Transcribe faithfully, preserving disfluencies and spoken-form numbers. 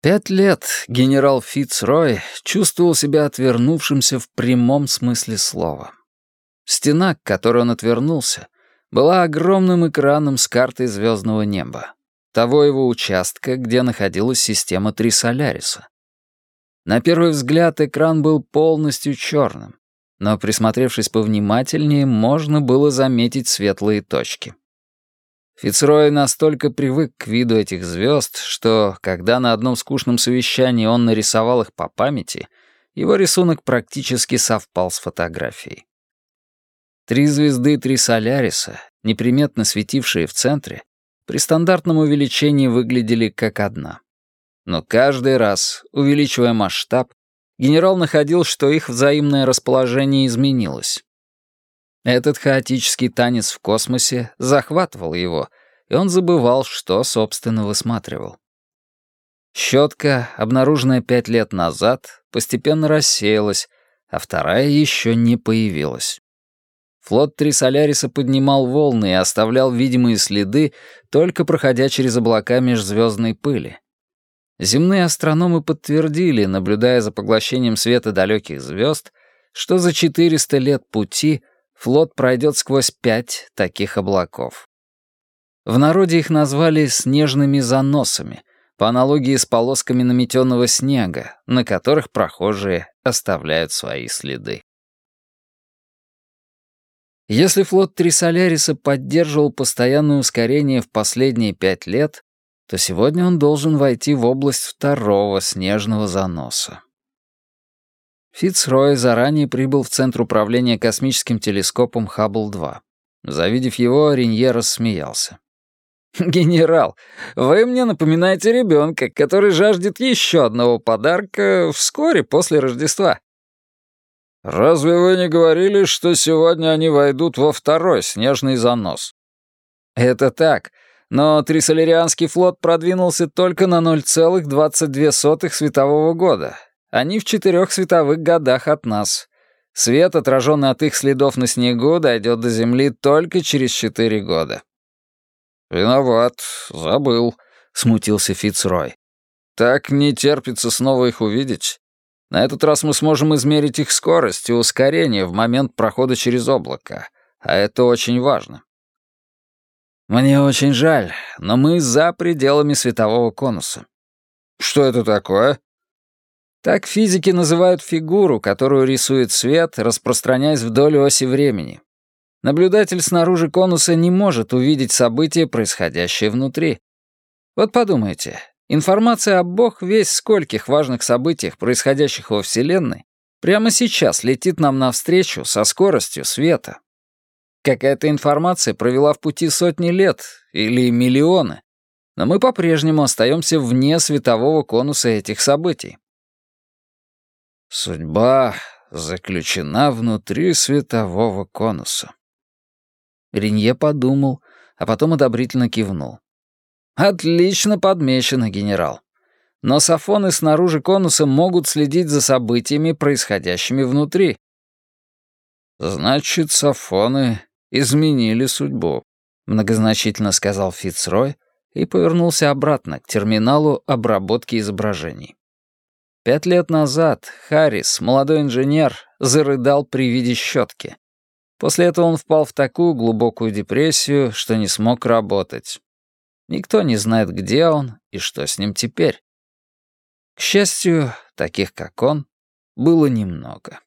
Пять лет генерал Фицрой чувствовал себя отвернувшимся в прямом смысле слова. Стена, к которой он отвернулся, была огромным экраном с картой звездного неба, того его участка, где находилась система Трисоляриса. На первый взгляд экран был полностью черным, но, присмотревшись повнимательнее, можно было заметить светлые точки. Фицрой настолько привык к виду этих звезд, что, когда на одном скучном совещании он нарисовал их по памяти, его рисунок практически совпал с фотографией. Три звезды Трисоляриса, неприметно светившие в центре, при стандартном увеличении выглядели как одна. Но каждый раз, увеличивая масштаб, генерал находил, что их взаимное расположение изменилось. Этот хаотический танец в космосе захватывал его, и он забывал, что, собственно, высматривал. Щетка, обнаруженная пять лет назад, постепенно рассеялась, а вторая еще не появилась. Флот Трисоляриса поднимал волны и оставлял видимые следы, только проходя через облака межзвездной пыли. Земные астрономы подтвердили, наблюдая за поглощением света далеких звезд, что за четыреста лет пути флот пройдет сквозь пять таких облаков. В народе их назвали «снежными заносами», по аналогии с полосками наметенного снега, на которых прохожие оставляют свои следы. Если флот Трисоляриса поддерживал постоянное ускорение в последние пять лет, то сегодня он должен войти в область второго снежного заноса. Фицрой заранее прибыл в Центр управления космическим телескопом Хаббл-два. Завидев его, Ренье рассмеялся. «Генерал, вы мне напоминаете ребенка, который жаждет еще одного подарка вскоре после Рождества». «Разве вы не говорили, что сегодня они войдут во второй снежный занос?» «Это так, но Трисолярианский флот продвинулся только на ноль целых двадцать две сотых светового года. Они в четырех световых годах от нас. Свет, отраженный от их следов на снегу, дойдет до Земли только через четыре года». «Виноват, забыл», — смутился Фицрой. «Так не терпится снова их увидеть. На этот раз мы сможем измерить их скорость и ускорение в момент прохода через облако, а это очень важно». «Мне очень жаль, но мы за пределами светового конуса». «Что это такое?» Так физики называют фигуру, которую рисует свет, распространяясь вдоль оси времени. Наблюдатель снаружи конуса не может увидеть события, происходящие внутри. Вот подумайте, информация об бог весть скольких важных событиях, происходящих во Вселенной, прямо сейчас летит нам навстречу со скоростью света. Какая-то информация провела в пути сотни лет или миллионы, но мы по-прежнему остаемся вне светового конуса этих событий. Судьба заключена внутри светового конуса. Ренье подумал, а потом одобрительно кивнул. «Отлично подмечено, генерал. Но сафоны снаружи конуса могут следить за событиями, происходящими внутри». «Значит, сафоны изменили судьбу», — многозначительно сказал Фицрой и повернулся обратно к терминалу обработки изображений. Пять лет назад Харрис, молодой инженер, зарыдал при виде щетки. После этого он впал в такую глубокую депрессию, что не смог работать. Никто не знает, где он и что с ним теперь. К счастью, таких как он было немного.